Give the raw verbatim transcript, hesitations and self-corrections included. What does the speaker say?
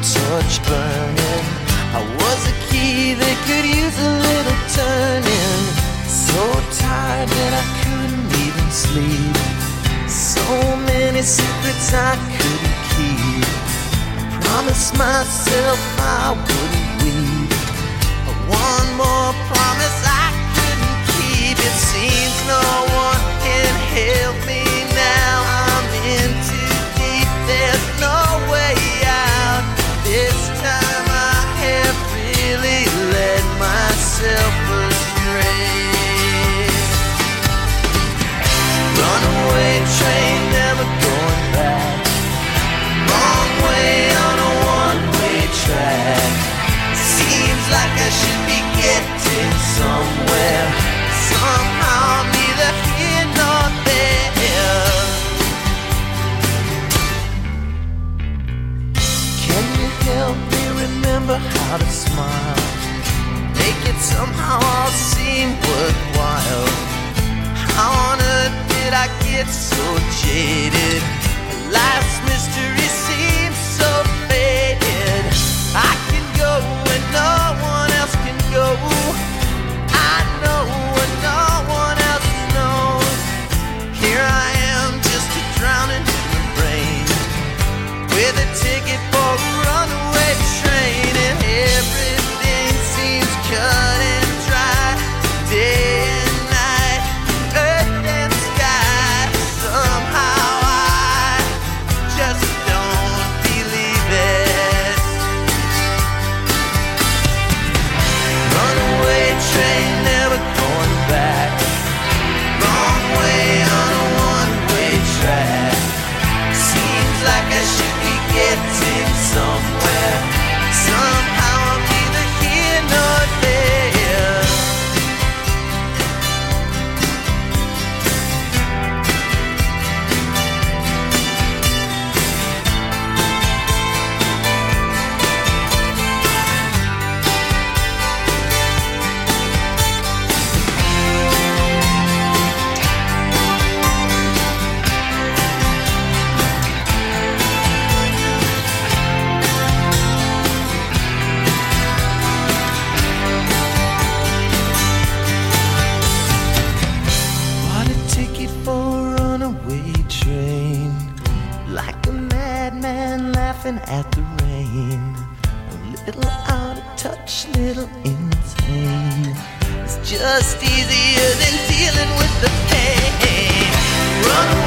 torch burning. I was a key that could use a little turning. So tired that I couldn't even sleep. So many secrets I couldn't keep. I promised myself I wouldn't weep. But one more promise I couldn't keep. It seems no one can help me now. I'm in too deep, there's no way out. This time I have really led myself astray. Runaway train, never going back. Wrong way on a one-way track. Seems like I should be getting somewhere. Somehow neither here nor there. Can you help me remember how to smile? Make it somehow all seem worthwhile. How on earth did I get so jaded? Life's mystery seems so faded. I can go where no one else can go. I know what no one else knows. Here I am, just a drowning in the rain, with a ticket for a runaway train, and everything seems cut and dry. Day and night, earth and sky. Somehow I just don't believe it. Runaway train, never going back. Wrong way on a one-way track. Seems like I should be getting somewhere. Somehow I'm neither here nor there. Bought a ticket for a runaway train, like a madman laughing at the rain. A little out of touch, little insane. It's just easier than dealing with the pain. Runaway